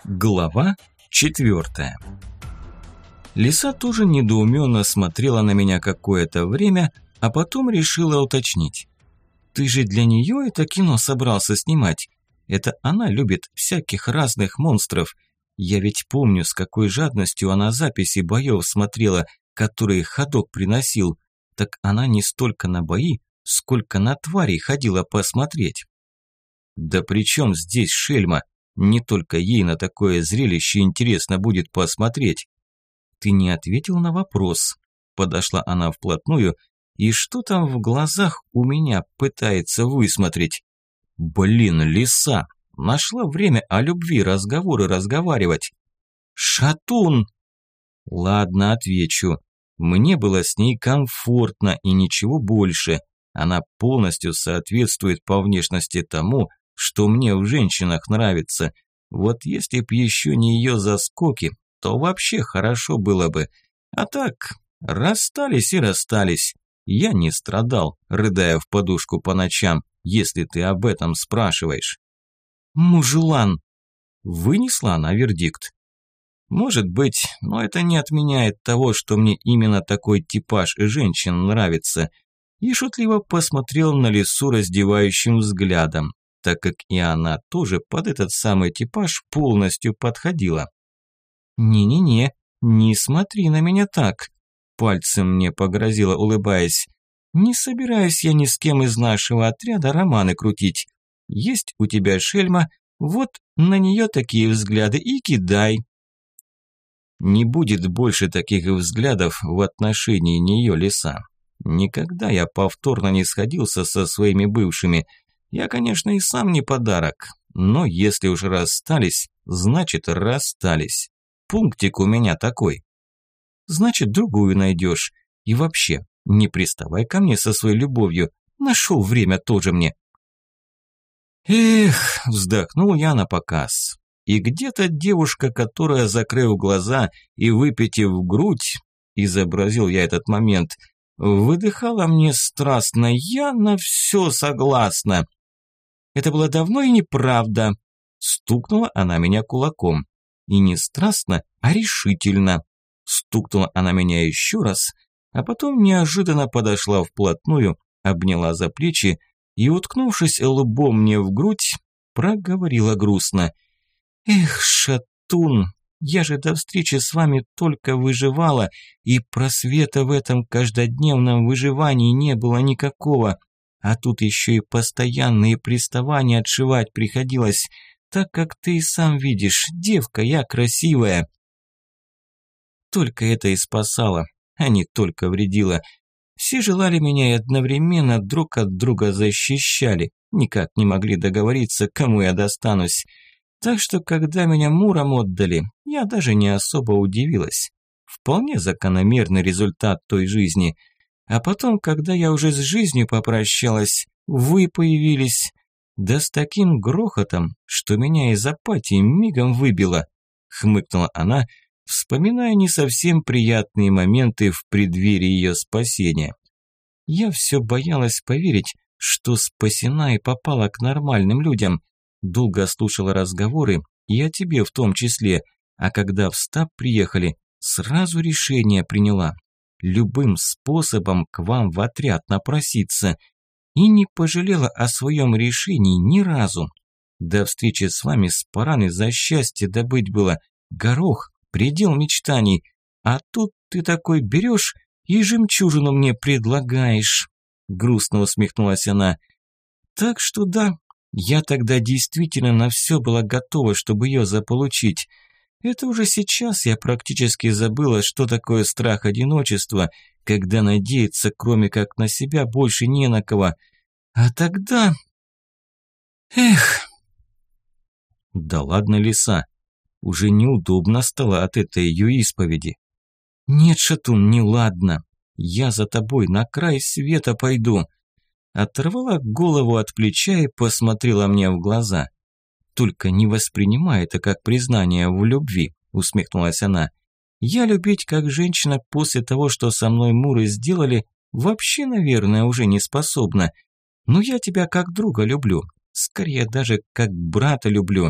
Глава 4. Лиса тоже недоуменно смотрела на меня какое-то время, а потом решила уточнить. «Ты же для нее это кино собрался снимать? Это она любит всяких разных монстров. Я ведь помню, с какой жадностью она записи боев смотрела, которые ходок приносил. Так она не столько на бои, сколько на тварей ходила посмотреть». «Да при чем здесь шельма? Не только ей на такое зрелище интересно будет посмотреть». «Ты не ответил на вопрос». Подошла она вплотную, и что там в глазах у меня пытается высмотреть. Блин, лиса, нашла время о любви разговоры разговаривать. «Шатун!» Ладно, отвечу. Мне было с ней комфортно и ничего больше. Она полностью соответствует по внешности тому, что мне в женщинах нравится. Вот если б еще не ее заскоки, то вообще хорошо было бы. А так, расстались и расстались. Я не страдал, рыдая в подушку по ночам, если ты об этом спрашиваешь. «Мужелан!» Вынесла она вердикт. «Может быть, но это не отменяет того, что мне именно такой типаж женщин нравится». И шутливо посмотрел на лису раздевающим взглядом, так как и она тоже под этот самый типаж полностью подходила. «Не-не-не, не смотри на меня так», – пальцем мне погрозила, улыбаясь. «Не собираюсь я ни с кем из нашего отряда романы крутить. Есть у тебя шельма, вот на нее такие взгляды и кидай». Не будет больше таких взглядов в отношении нее, лиса. Никогда я повторно не сходился со своими бывшими. Я, конечно, и сам не подарок, но если уж расстались, значит расстались. Пунктик у меня такой. Значит, другую найдешь. И вообще, не приставай ко мне со своей любовью. Нашел время тоже мне. Эх, вздохнул я напоказ. И где-то девушка, которая, закрыв глаза и выпитив грудь, изобразил я этот момент, выдыхала мне страстно: «Я на все согласна». Это было давно и неправда. Стукнула она меня кулаком. И не страстно, а решительно. Стукнула она меня еще раз, а потом неожиданно подошла вплотную, обняла за плечи и, уткнувшись лбом мне в грудь, проговорила грустно: «Эх, шатун, я же до встречи с вами только выживала, и просвета в этом каждодневном выживании не было никакого. А тут еще и постоянные приставания отшивать приходилось, так как ты и сам видишь, девка я красивая». Только это и спасало, а не только вредило. Все желали меня и одновременно друг от друга защищали, никак не могли договориться, кому я достанусь. Так что, когда меня Муром отдали, я даже не особо удивилась. Вполне закономерный результат той жизни. А потом, когда я уже с жизнью попрощалась, вы появились. Да с таким грохотом, что меня из апатии мигом выбило. Хмыкнула она, вспоминая не совсем приятные моменты в преддверии ее спасения. Я все боялась поверить, что спасена и попала к нормальным людям. Долго слушала разговоры, и о тебе в том числе, а когда в стаб приехали, сразу решение приняла. Любым способом к вам в отряд напроситься. И не пожалела о своем решении ни разу. До встречи с вами с Параны за счастье добыть было. Горох, предел мечтаний. А тут ты такой берешь и жемчужину мне предлагаешь. Грустно усмехнулась она. Так что да, я тогда действительно на все была готова, чтобы ее заполучить. Это уже сейчас я практически забыла, что такое страх одиночества, когда надеяться, кроме как на себя, больше не на кого. А тогда... Эх... Да ладно, лиса, уже неудобно стало от этой ее исповеди. Нет, шатун, не ладно. Я за тобой на край света пойду. Оторвала голову от плеча и посмотрела мне в глаза. «Только не воспринимай это как признание в любви», – усмехнулась она. «Я любить как женщина после того, что со мной Муры сделали, вообще, наверное, уже не способна. Но я тебя как друга люблю, скорее даже как брата люблю.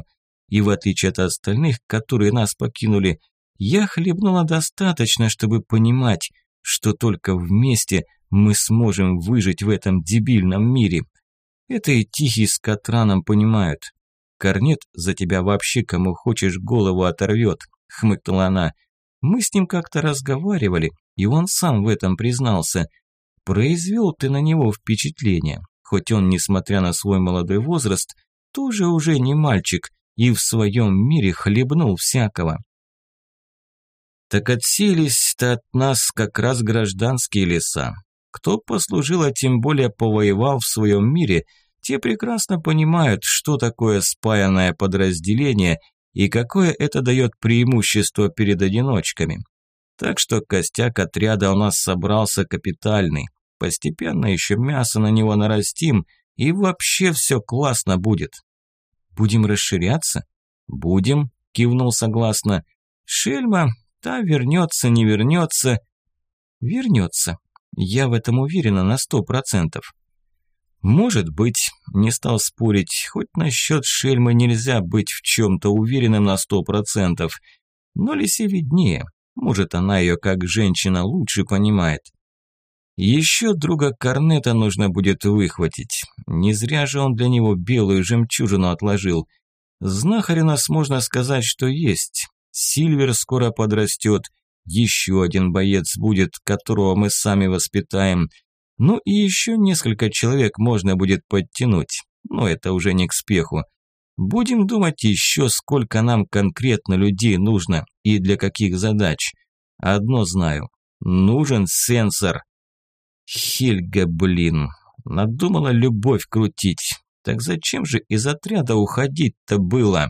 и в отличие от остальных, которые нас покинули, я хлебнула достаточно, чтобы понимать, что только вместе мы сможем выжить в этом дебильном мире. Это и Тихий с Катраном понимают. Корнет за тебя вообще кому хочешь голову оторвет, хмыкнула она. Мы с ним как-то разговаривали, и он сам в этом признался. Произвел ты на него впечатление, хоть он, несмотря на свой молодой возраст, тоже уже не мальчик и в своем мире хлебнул всякого. Так отсеялись-то от нас как раз гражданские леса. Кто послужил, а тем более повоевал в своем мире, те прекрасно понимают, что такое спаянное подразделение и какое это дает преимущество перед одиночками. Так что костяк отряда у нас собрался капитальный. Постепенно еще мясо на него нарастим, и вообще все классно будет. Будем расширяться? Будем, кивнул согласно. Шельма, та вернется, не вернется. Вернется. Я в этом уверена на 100%. Может быть, не стал спорить, хоть насчет Шельмы нельзя быть в чем-то уверенным на 100%. Но Лисе виднее. Может, она ее как женщина лучше понимает. Еще друга Корнета нужно будет выхватить. Не зря же он для него белую жемчужину отложил. Знахарь у нас, можно сказать, что есть. Сильвер скоро подрастет. Еще один боец будет, которого мы сами воспитаем. Ну и еще несколько человек можно будет подтянуть. Но это уже не к спеху. Будем думать еще, сколько нам конкретно людей нужно и для каких задач. Одно знаю. Нужен сенсор. Хельга, блин, надумала любовь крутить. Так зачем же из отряда уходить-то было?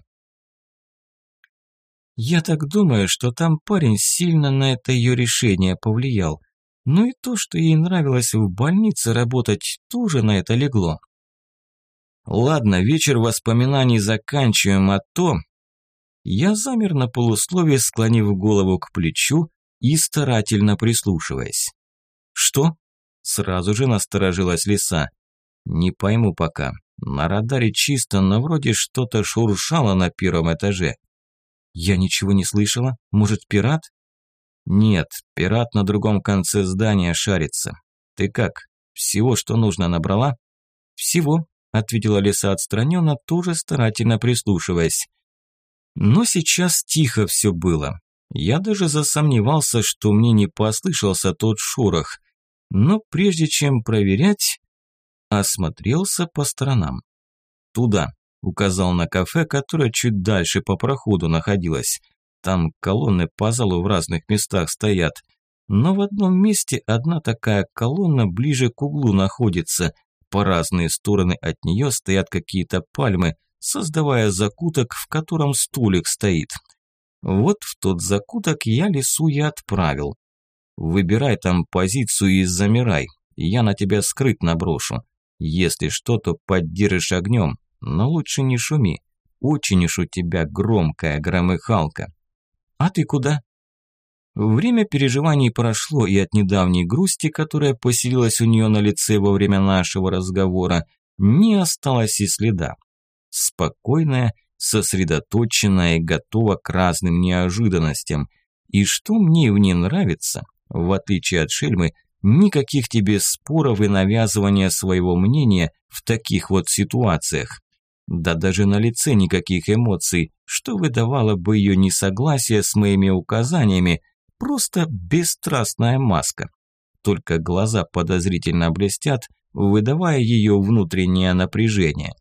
Я так думаю, что там парень сильно на это ее решение повлиял. Ну и то, что ей нравилось в больнице работать, тоже на это легло. Ладно, вечер воспоминаний заканчиваем, а то... Я замер на полусловие, склонив голову к плечу и старательно прислушиваясь. Что? Сразу же насторожилась Лиса. Не пойму пока. На радаре чисто, но вроде что-то шуршало на первом этаже. Я ничего не слышала. Может, пират? Нет, пират на другом конце здания шарится. Ты как? Всего, что нужно, набрала? Всего, ответила Лиса отстраненно, тоже старательно прислушиваясь. Но сейчас тихо все было. Я даже засомневался, что мне не послышался тот шорох. Но прежде чем проверять, осмотрелся по сторонам. «Туда», – указал на кафе, которое чуть дальше по проходу находилось. Там колонны по залу в разных местах стоят. Но в одном месте одна такая колонна ближе к углу находится. По разные стороны от нее стоят какие-то пальмы, создавая закуток, в котором столик стоит. Вот в тот закуток я Лису и отправил. Выбирай там позицию и замирай. Я на тебя скрытно брошу. Если что, то поддержишь огнем, но лучше не шуми. Очень уж у тебя громкая громыхалка. А ты куда? Время переживаний прошло, и от недавней грусти, которая поселилась у нее на лице во время нашего разговора, не осталось и следа. Спокойная, сосредоточенная и готова к разным неожиданностям. И что мне в ней нравится, в отличие от Шельмы, никаких тебе споров и навязывания своего мнения в таких вот ситуациях. Да даже на лице никаких эмоций, что выдавало бы ее несогласие с моими указаниями, просто бесстрастная маска. Только глаза подозрительно блестят, выдавая ее внутреннее напряжение.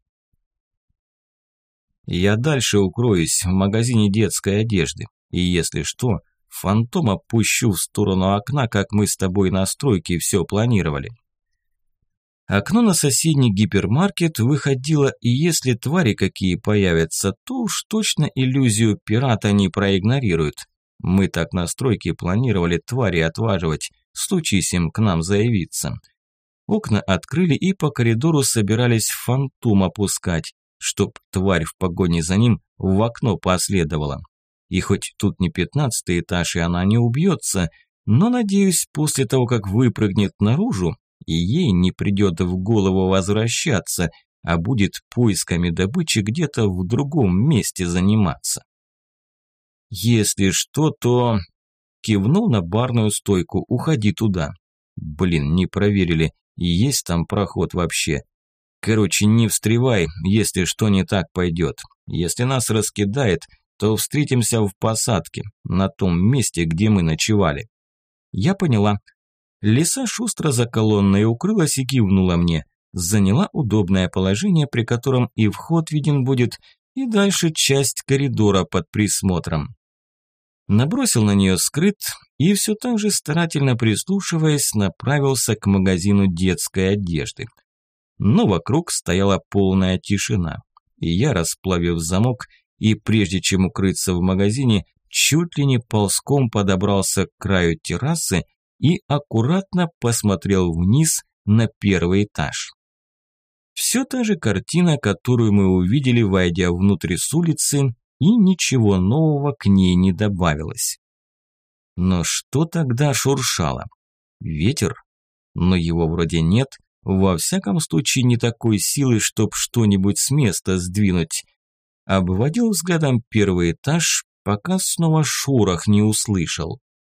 Я дальше укроюсь в магазине детской одежды, и если что, фантома пущу в сторону окна, как мы с тобой на стройке все планировали. Окно на соседний гипермаркет выходило, и если твари какие появятся, то уж точно иллюзию пирата не проигнорируют. Мы так на стройке планировали твари отваживать, случись им к нам заявиться. Окна открыли и по коридору собирались фантом опускать, чтоб тварь в погоне за ним в окно последовала. И хоть тут не 15-й этаж, и она не убьется, но, надеюсь, после того, как выпрыгнет наружу, и ей не придет в голову возвращаться, а будет поисками добычи где-то в другом месте заниматься. Если что, то... Кивнул на барную стойку, уходи туда. Блин, не проверили, есть там проход вообще. Короче, не встревай, если что не так пойдет. Если нас раскидает, то встретимся в посадке, на том месте, где мы ночевали. Я поняла. Лиса шустро за колонной укрылась и кивнула мне. Заняла удобное положение, при котором и вход виден будет, и дальше часть коридора под присмотром. Набросил на нее скрыт и все так же старательно прислушиваясь, направился к магазину детской одежды. Но вокруг стояла полная тишина, и я, расплавив замок, и прежде чем укрыться в магазине, чуть ли не ползком подобрался к краю террасы и аккуратно посмотрел вниз на первый этаж. Все та же картина, которую мы увидели, войдя внутрь с улицы, и ничего нового к ней не добавилось. Но что тогда шуршало? Ветер? Но его вроде нет, во всяком случае не такой силы, чтоб что-нибудь с места сдвинуть. Обводил взглядом первый этаж, пока снова шорох не услышал.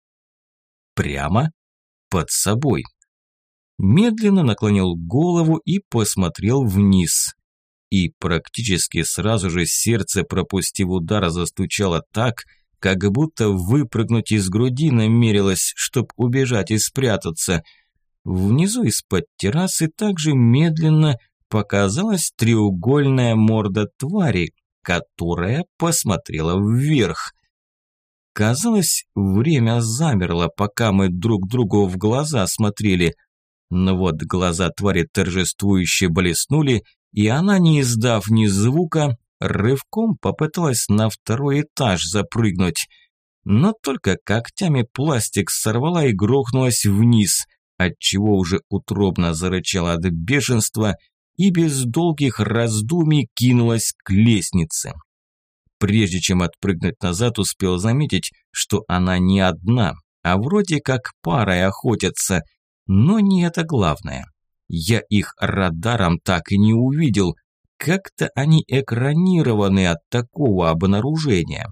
Прямо под собой. Медленно наклонил голову и посмотрел вниз. И практически сразу же сердце, пропустив удар, застучало так, как будто выпрыгнуть из груди намерилось, чтоб убежать и спрятаться. Внизу из-под террасы также медленно показалась треугольная морда твари, которая посмотрела вверх. Казалось, время замерло, пока мы друг другу в глаза смотрели. Но вот глаза твари торжествующе блеснули, и она, не издав ни звука, рывком попыталась на второй этаж запрыгнуть. Но только когтями пластик сорвала и грохнулась вниз, отчего уже утробно зарычала от бешенства и без долгих раздумий кинулась к лестнице. Прежде чем отпрыгнуть назад, успел заметить, что она не одна, а вроде как парой охотятся, но не это главное. Я их радаром так и не увидел. Как-то они экранированы от такого обнаружения.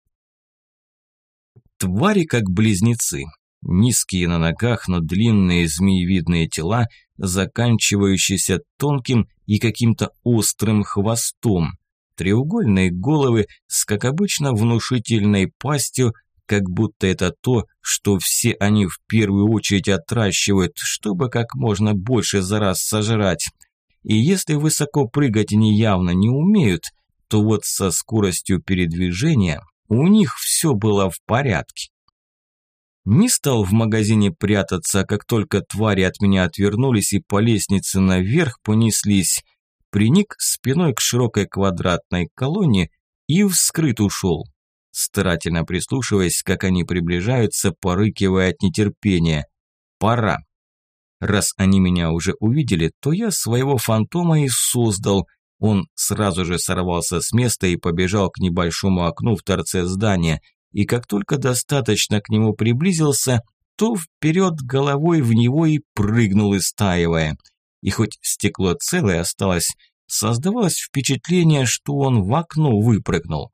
Твари как близнецы. Низкие на ногах, но длинные змеевидные тела, заканчивающиеся тонким и каким-то острым хвостом. Треугольные головы с, как обычно, внушительной пастью, как будто это то, что все они в первую очередь отращивают, чтобы как можно больше за раз сожрать. И если высоко прыгать они явно не умеют, то вот со скоростью передвижения у них все было в порядке. Не стал в магазине прятаться, как только твари от меня отвернулись и по лестнице наверх понеслись, приник спиной к широкой квадратной колонне и вскрыт ушел, старательно прислушиваясь, как они приближаются, порыкивая от нетерпения. Пора. Раз они меня уже увидели, то я своего фантома и создал. Он сразу же сорвался с места и побежал к небольшому окну в торце здания. И как только достаточно к нему приблизился, то вперед головой в него и прыгнул, истаивая. И хоть стекло целое осталось, создавалось впечатление, что он в окно выпрыгнул.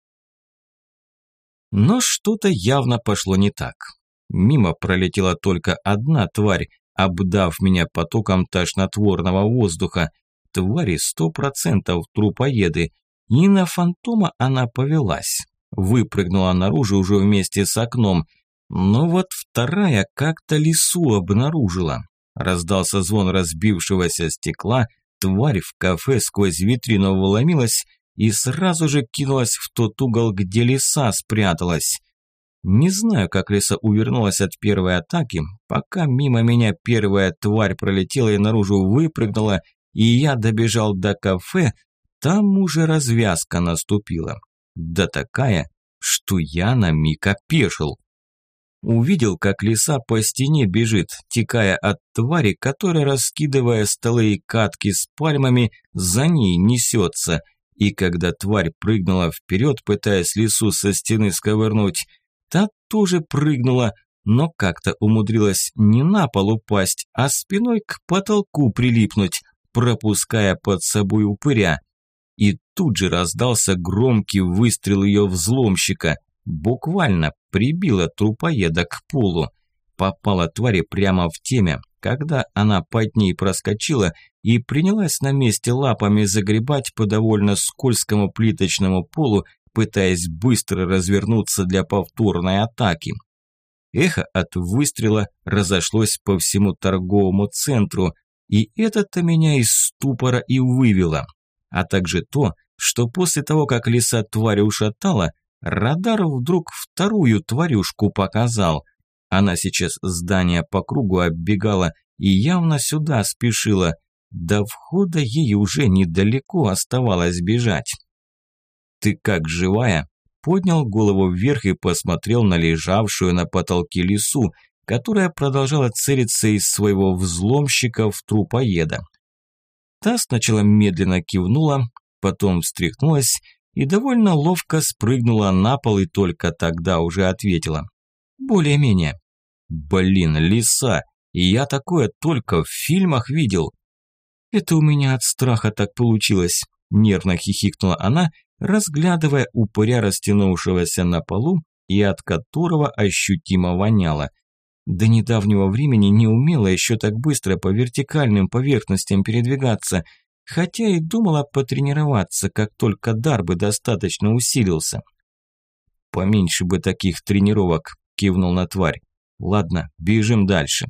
Но что-то явно пошло не так. Мимо пролетела только одна тварь, обдав меня потоком тошнотворного воздуха. Твари 100% трупоеды. И на фантома она повелась. Выпрыгнула наружу уже вместе с окном. Но вот вторая как-то лису обнаружила. Раздался звон разбившегося стекла, тварь в кафе сквозь витрину вломилась и сразу же кинулась в тот угол, где лиса спряталась. Не знаю, как лиса увернулась от первой атаки, пока мимо меня первая тварь пролетела и наружу выпрыгнула, и я добежал до кафе, там уже развязка наступила. Да такая, что я на миг опешил. Увидел, как лиса по стене бежит, текая от твари, которая, раскидывая столы и катки с пальмами, за ней несется. И когда тварь прыгнула вперед, пытаясь лису со стены сковырнуть, та тоже прыгнула, но как-то умудрилась не на пол упасть, а спиной к потолку прилипнуть. пропуская под собой упыря. И тут же раздался громкий выстрел ее взломщика. Буквально прибила трупоеда к полу. Попала твари прямо в темя, когда она под ней проскочила и принялась на месте лапами загребать по довольно скользкому плиточному полу, пытаясь быстро развернуться для повторной атаки. Эхо от выстрела разошлось по всему торговому центру, и это-то меня из ступора и вывело. А также то, что после того, как лиса тварь ушатала, радар вдруг вторую тварюшку показал. Она сейчас здание по кругу оббегала и явно сюда спешила. До входа ей уже недалеко оставалось бежать. «Ты как, живая?» Поднял голову вверх и посмотрел на лежавшую на потолке лису, которая продолжала целиться из своего взломщика в трупоеда. Та сначала медленно кивнула, потом встряхнулась и довольно ловко спрыгнула на пол и только тогда уже ответила. Более-менее. Блин, лиса, и я такое только в фильмах видел. Это у меня от страха так получилось, нервно хихикнула она, разглядывая упыря, растянувшегося на полу и от которого ощутимо воняло. До недавнего времени не умела еще так быстро по вертикальным поверхностям передвигаться, хотя и думала потренироваться, как только дар бы достаточно усилился. «Поменьше бы таких тренировок», – кивнул на тварь. «Ладно, бежим дальше».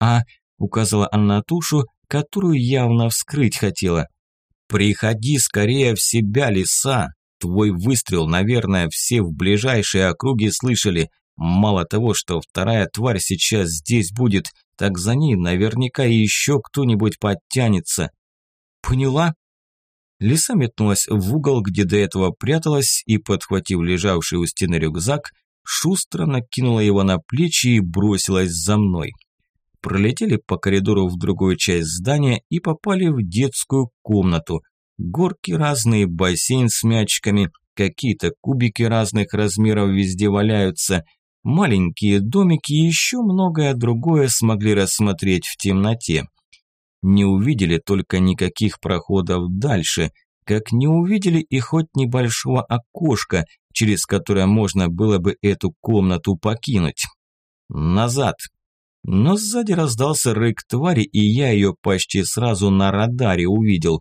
Указала она на тушу, которую явно вскрыть хотела. «Приходи скорее в себя, лиса! Твой выстрел, наверное, все в ближайшей округе слышали. Мало того, что вторая тварь сейчас здесь будет, так за ней наверняка и еще кто-нибудь подтянется». «Поняла?» Лиса метнулась в угол, где до этого пряталась, и, подхватив лежавший у стены рюкзак, шустро накинула его на плечи и бросилась за мной. Пролетели по коридору в другую часть здания и попали в детскую комнату. Горки разные, бассейн с мячиками, какие-то кубики разных размеров везде валяются, маленькие домики и еще многое другое смогли рассмотреть в темноте. Не увидели только никаких проходов дальше, как не увидели и хоть небольшого окошка, через которое можно было бы эту комнату покинуть. Назад. Но сзади раздался рык твари, и я ее почти сразу на радаре увидел.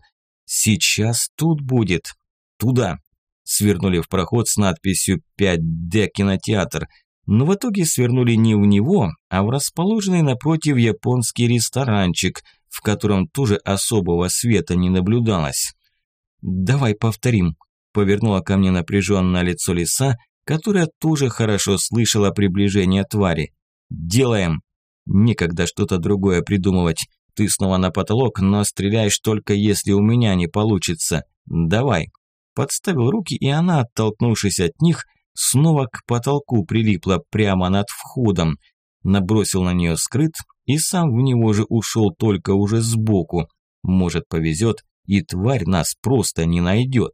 Сейчас тут будет. Туда. Свернули в проход с надписью 5D кинотеатр. Но в итоге свернули не в него, а в расположенный напротив японский ресторанчик, в котором тоже особого света не наблюдалось. «Давай повторим», – повернула ко мне напряженное лицо лиса, которая тоже хорошо слышала приближение твари. «Делаем». Некогда что-то другое придумывать. Ты снова на потолок, но стреляешь только если у меня не получится. Давай. Подставил руки, и она, оттолкнувшись от них, снова к потолку прилипла прямо над входом. Набросил на нее скрыт и сам в него же ушел, только уже сбоку. Может, повезет, и тварь нас просто не найдет.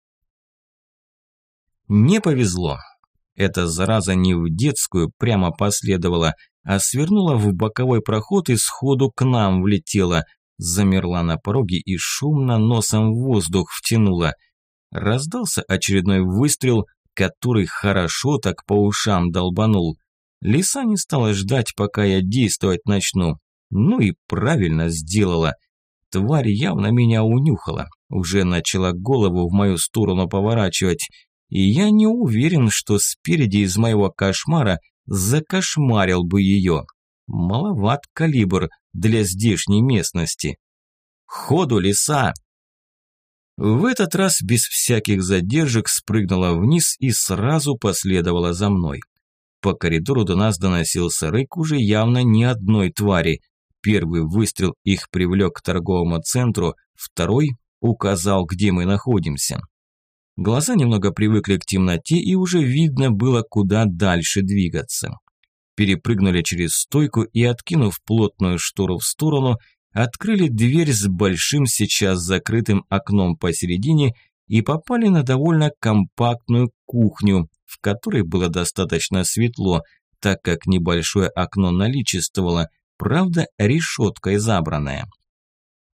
Не повезло. Эта зараза не в детскую прямо последовала, а свернула в боковой проход и сходу к нам влетела. Замерла на пороге и шумно носом воздух втянула. Раздался очередной выстрел, который хорошо так по ушам долбанул. Лиса не стала ждать, пока я действовать начну. Ну и правильно сделала. Тварь явно меня унюхала. Уже начала голову в мою сторону поворачивать. И я не уверен, что спереди из моего кошмара закошмарил бы ее. Маловат калибр для здешней местности. Ходу, лиса! В этот раз без всяких задержек спрыгнула вниз и сразу последовала за мной. По коридору до нас доносился рык уже явно не одной твари. Первый выстрел их привлек к торговому центру, второй указал, где мы находимся. Глаза немного привыкли к темноте, и уже видно было, куда дальше двигаться. Перепрыгнули через стойку и, откинув плотную штору в сторону, открыли дверь с большим сейчас закрытым окном посередине и попали на довольно компактную кухню, в которой было достаточно светло, так как небольшое окно наличествовало, правда, решеткой забранное.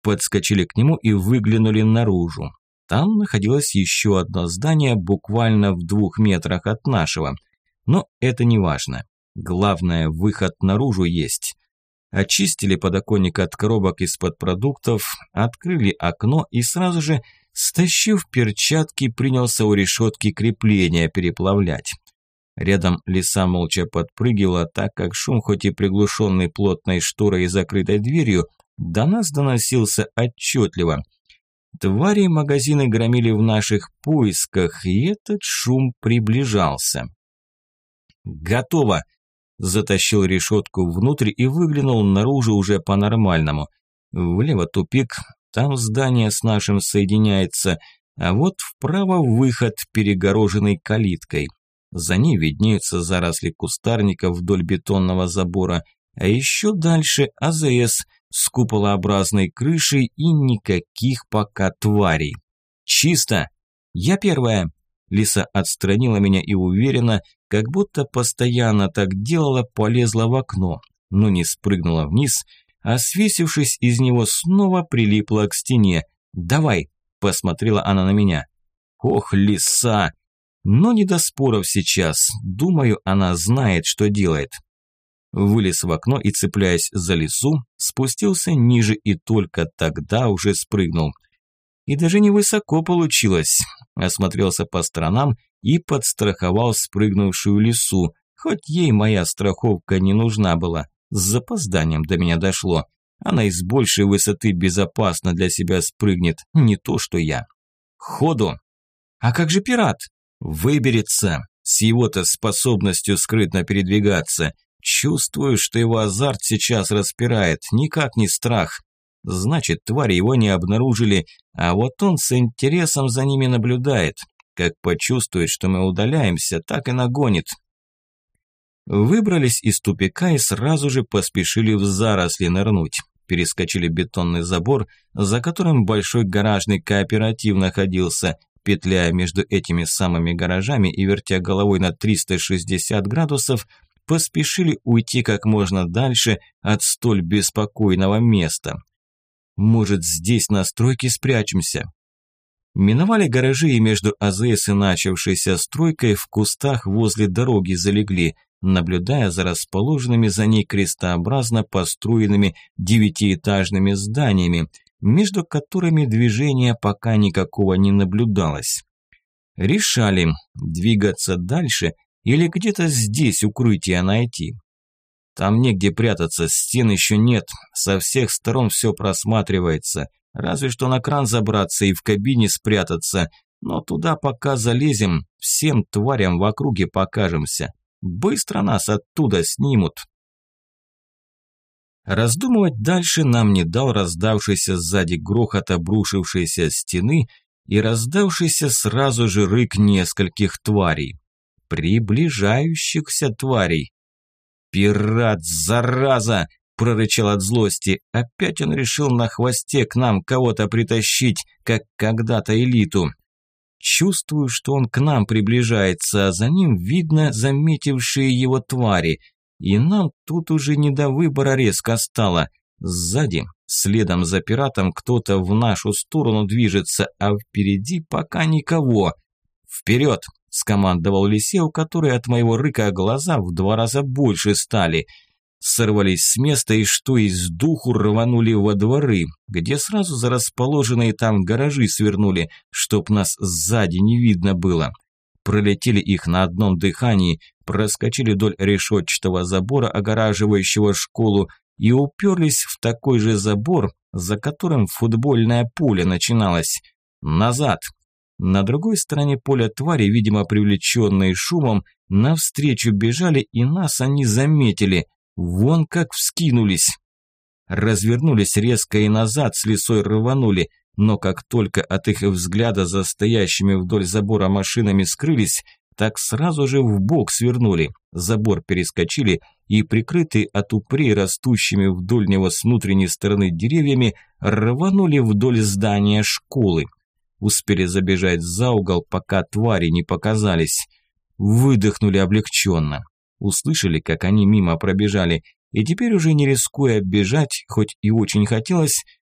подскочили к нему и выглянули наружу. Там находилось еще одно здание буквально в 2 метрах от нашего. Но это не важно. Главное, выход наружу есть. Очистили подоконник от коробок из-под продуктов, открыли окно и сразу же, стащив перчатки, принялся у решетки крепления переплавлять. Рядом лиса молча подпрыгивала, так как шум, хоть и приглушенный плотной шторой и закрытой дверью, до нас доносился отчетливо. Твари магазины громили в наших поисках, и этот шум приближался. «Готово!» Затащил решетку внутрь и выглянул наружу уже по-нормальному. Влево тупик, там здание с нашим соединяется, а вот вправо выход, перегороженный калиткой. За ней виднеются заросли кустарников вдоль бетонного забора, а еще дальше АЗС с куполообразной крышей и никаких пока тварей. «Чисто! Я первая!» Лиса отстранила меня и уверенно, как будто постоянно так делала, полезла в окно, но не спрыгнула вниз, а свесившись из него снова прилипла к стене. «Давай!» – посмотрела она на меня. «Ох, лиса!» Но не до споров сейчас, думаю, она знает, что делает. Вылез в окно и, цепляясь за лису, спустился ниже и только тогда уже спрыгнул. И даже невысоко получилось. Осмотрелся по сторонам и подстраховал спрыгнувшую лису, хоть ей моя страховка не нужна была. С запозданием до меня дошло. Она из большей высоты безопасно для себя спрыгнет, не то что я. Ходу! А как же пират? Выберется, с его-то способностью скрытно передвигаться. Чувствую, что его азарт сейчас распирает, никак не страх. Значит, твари его не обнаружили, а вот он с интересом за ними наблюдает. Как почувствует, что мы удаляемся, так и нагонит. Выбрались из тупика и сразу же поспешили в заросли нырнуть. Перескочили бетонный забор, за которым большой гаражный кооператив находился, петляя между этими самыми гаражами и вертя головой на 360 градусов, поспешили уйти как можно дальше от столь беспокойного места. Может, здесь на стройке спрячемся? Миновали гаражи и между АЗС и начавшейся стройкой в кустах возле дороги залегли, наблюдая за расположенными за ней крестообразно построенными 9-этажными зданиями, между которыми движения пока никакого не наблюдалось. Решали, двигаться дальше или где-то здесь укрытие найти. Там негде прятаться, стен еще нет, со всех сторон все просматривается, разве что на кран забраться и в кабине спрятаться, но туда пока залезем, всем тварям в округе покажемся. Быстро нас оттуда снимут. Раздумывать дальше нам не дал раздавшийся сзади грохот обрушившейся стены и раздавшийся сразу же рык нескольких тварей. Приближающихся тварей. «Пират, зараза!» – прорычал от злости. Опять он решил на хвосте к нам кого-то притащить, как когда-то элиту. Чувствую, что он к нам приближается, а за ним видно заметившие его твари. И нам тут уже не до выбора резко стало. Сзади, следом за пиратом, кто-то в нашу сторону движется, а впереди пока никого. «Вперед!» – скомандовал лисе, у которой от моего рыка глаза в 2 раза больше стали. Сорвались с места и что из духу рванули во дворы, где сразу за расположенные там гаражи свернули, чтоб нас сзади не видно было. Пролетели их на одном дыхании, проскочили вдоль решетчатого забора, огораживающего школу, и уперлись в такой же забор, за которым футбольное поле начиналось. Назад! На другой стороне поля твари, видимо привлеченные шумом, навстречу бежали, и нас они заметили. Вон как вскинулись. Развернулись резко и назад, с лисой рванули, но как только от их взгляда за стоящими вдоль забора машинами скрылись, так сразу же вбок свернули, забор перескочили и, прикрытые от упрей растущими вдоль него с внутренней стороны деревьями, рванули вдоль здания школы. Успели забежать за угол, пока твари не показались. Выдохнули облегченно. Услышали, как они мимо пробежали, и теперь уже не рискуя бежать, хоть и очень хотелось,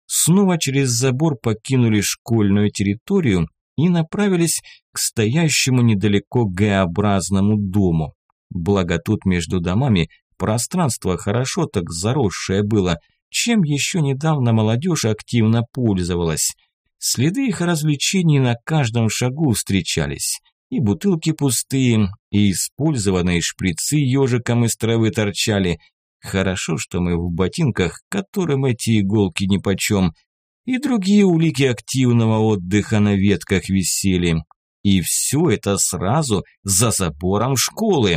снова через забор покинули школьную территорию и направились к стоящему недалеко Г-образному дому. Благо тут между домами пространство хорошо так заросшее было, чем еще недавно молодежь активно пользовалась. Следы их развлечений на каждом шагу встречались. И бутылки пустые, и использованные шприцы ежиком из травы торчали. Хорошо, что мы в ботинках, которым эти иголки нипочем. И другие улики активного отдыха на ветках висели. И все это сразу за забором школы.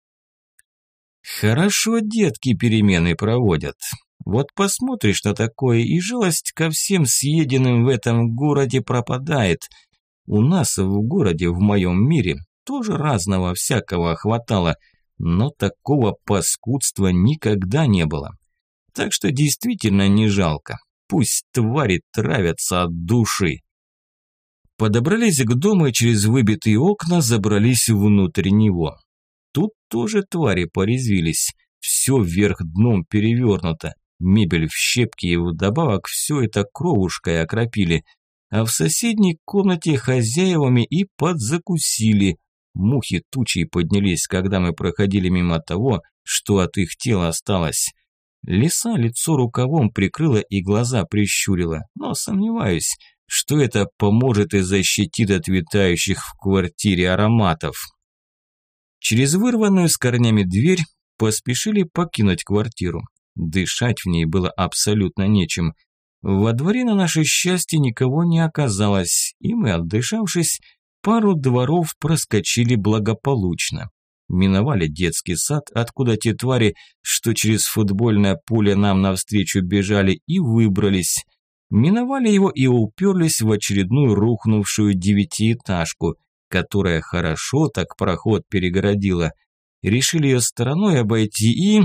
Хорошо детки перемены проводят. Вот посмотришь на такое, и жалость ко всем съеденным в этом городе пропадает. У нас в городе, в моем мире, тоже разного всякого хватало, но такого паскудства никогда не было. Так что действительно не жалко. Пусть твари травятся от души. Подобрались к дому и через выбитые окна забрались внутрь него. Тут тоже твари порезвились. Все вверх дном перевернуто. Мебель в щепки и вдобавок все это кровушкой окропили. А в соседней комнате хозяевами и подзакусили. Мухи тучей поднялись, когда мы проходили мимо того, что от их тела осталось. Лиса лицо рукавом прикрыла и глаза прищурила, но сомневаюсь, что это поможет и защитит от витающих в квартире ароматов. Через вырванную с корнями дверь поспешили покинуть квартиру. Дышать в ней было абсолютно нечем. Во дворе на наше счастье никого не оказалось, и мы, отдышавшись, пару дворов проскочили благополучно. Миновали детский сад, откуда те твари, что через футбольное поле нам навстречу бежали, и выбрались. Миновали его и уперлись в очередную рухнувшую девятиэтажку, которая хорошо так проход перегородила. Решили ее стороной обойти и...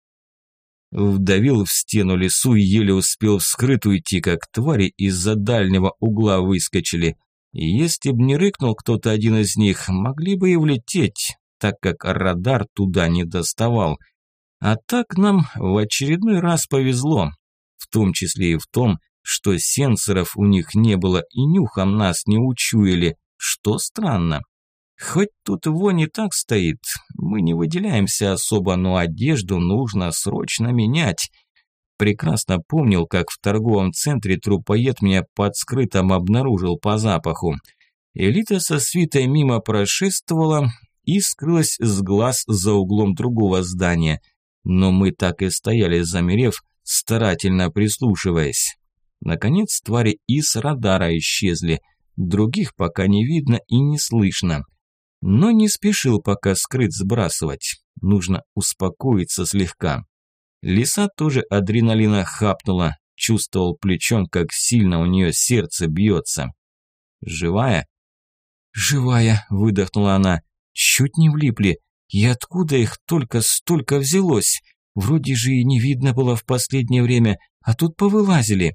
Вдавил в стену лесу и еле успел вскрыть уйти, как твари из-за дальнего угла выскочили. И если б не рыкнул кто-то один из них, могли бы и влететь, так как радар туда не доставал. А так нам в очередной раз повезло, в том числе и в том, что сенсоров у них не было и нюхом нас не учуяли, что странно. Хоть тут вонь и так стоит, мы не выделяемся особо, но одежду нужно срочно менять. Прекрасно помнил, как в торговом центре трупоед меня под скрытым обнаружил по запаху. Элита со свитой мимо прошествовала и скрылась с глаз за углом другого здания. Но мы так и стояли, замерев, старательно прислушиваясь. Наконец твари и с радара исчезли, других пока не видно и не слышно. Но не спешил пока скрыт сбрасывать, нужно успокоиться слегка. Лиса тоже адреналина хапнула, чувствовал плечом, как сильно у нее сердце бьется. «Живая?» «Живая», – выдохнула она. «Чуть не влипли. И откуда их только столько взялось? Вроде же и не видно было в последнее время, а тут повылазили».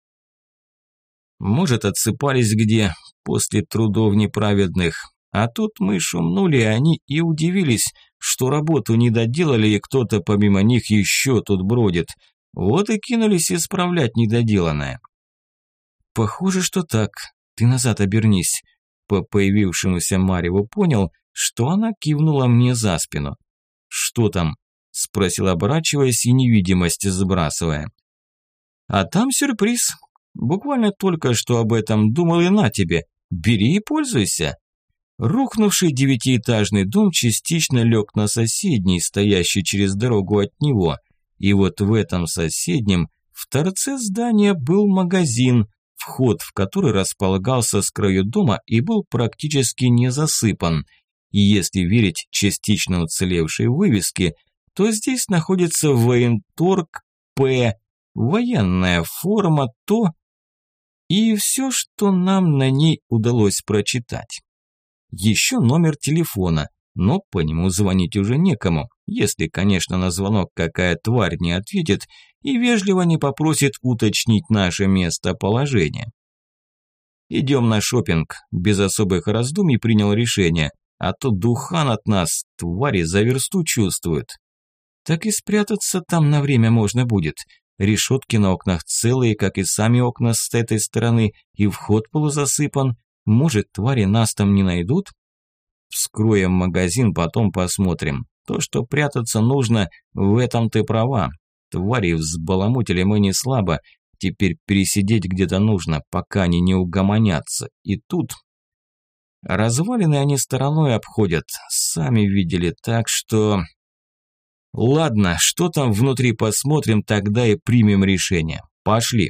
«Может, отсыпались где, после трудов неправедных. А тут мы шумнули, они и удивились, что работу не доделали, и кто-то помимо них еще тут бродит. Вот и кинулись исправлять недоделанное». «Похоже, что так. Ты назад обернись». По появившемуся мареву понял, что она кивнула мне за спину. «Что там?» – спросил, оборачиваясь и невидимость сбрасывая. «А там сюрприз. Буквально только что об этом думал и на тебе. Бери и пользуйся». Рухнувший девятиэтажный дом частично лег на соседний, стоящий через дорогу от него. И вот в этом соседнем, в торце здания, был магазин, вход в который располагался с краю дома и был практически не засыпан. И если верить частично уцелевшей вывеске, то здесь находится военторг П, военная форма, то и все, что нам на ней удалось прочитать. Еще номер телефона, но по нему звонить уже некому, если, конечно, на звонок какая тварь не ответит и вежливо не попросит уточнить наше местоположение. «Идем на шопинг», без особых раздумий принял решение, а то духан от нас твари за версту чувствуют. Так и спрятаться там на время можно будет. решетки на окнах целые, как и сами окна с этой стороны, и вход полузасыпан. Может, твари нас там не найдут? Вскроем магазин, потом посмотрим. То, что прятаться нужно, в этом ты права. Твари взбаламутили мы не слабо. Теперь пересидеть где-то нужно, пока они не угомонятся. И тут... Развалины они стороной обходят, сами видели, так что... Ладно, что там внутри посмотрим, тогда и примем решение. Пошли.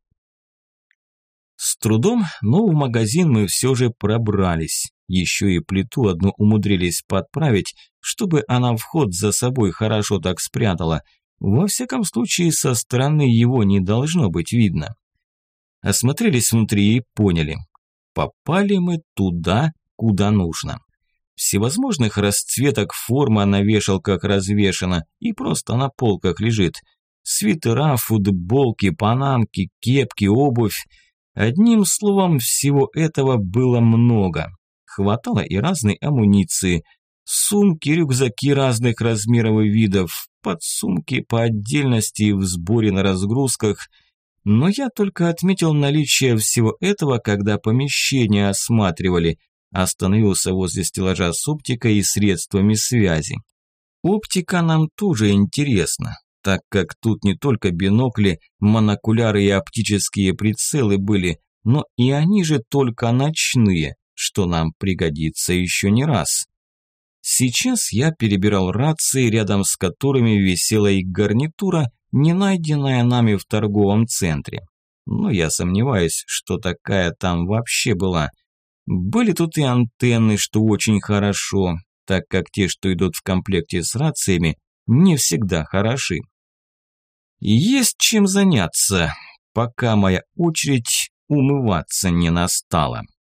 С трудом, но в магазин мы все же пробрались. Еще и плиту одну умудрились подправить, чтобы она вход за собой хорошо так спрятала. Во всяком случае, со стороны его не должно быть видно. Осмотрелись внутри и поняли. Попали мы туда, куда нужно. Всевозможных расцветок форма на вешалках развешана и просто на полках лежит. Свитера, футболки, панамки, кепки, обувь. Одним словом, всего этого было много. Хватало и разной амуниции. Сумки, рюкзаки разных размеров и видов, подсумки по отдельности и в сборе на разгрузках. Но я только отметил наличие всего этого, когда помещение осматривали. Остановился возле стеллажа с оптикой и средствами связи. Оптика нам тоже интересна, так как тут не только бинокли, монокуляры и оптические прицелы были, но и они же только ночные, что нам пригодится еще не раз. Сейчас я перебирал рации, рядом с которыми висела и гарнитура, не найденная нами в торговом центре. Но я сомневаюсь, что такая там вообще была. Были тут и антенны, что очень хорошо, так как те, что идут в комплекте с рациями, не всегда хороши. Есть чем заняться, пока моя очередь умываться не настала.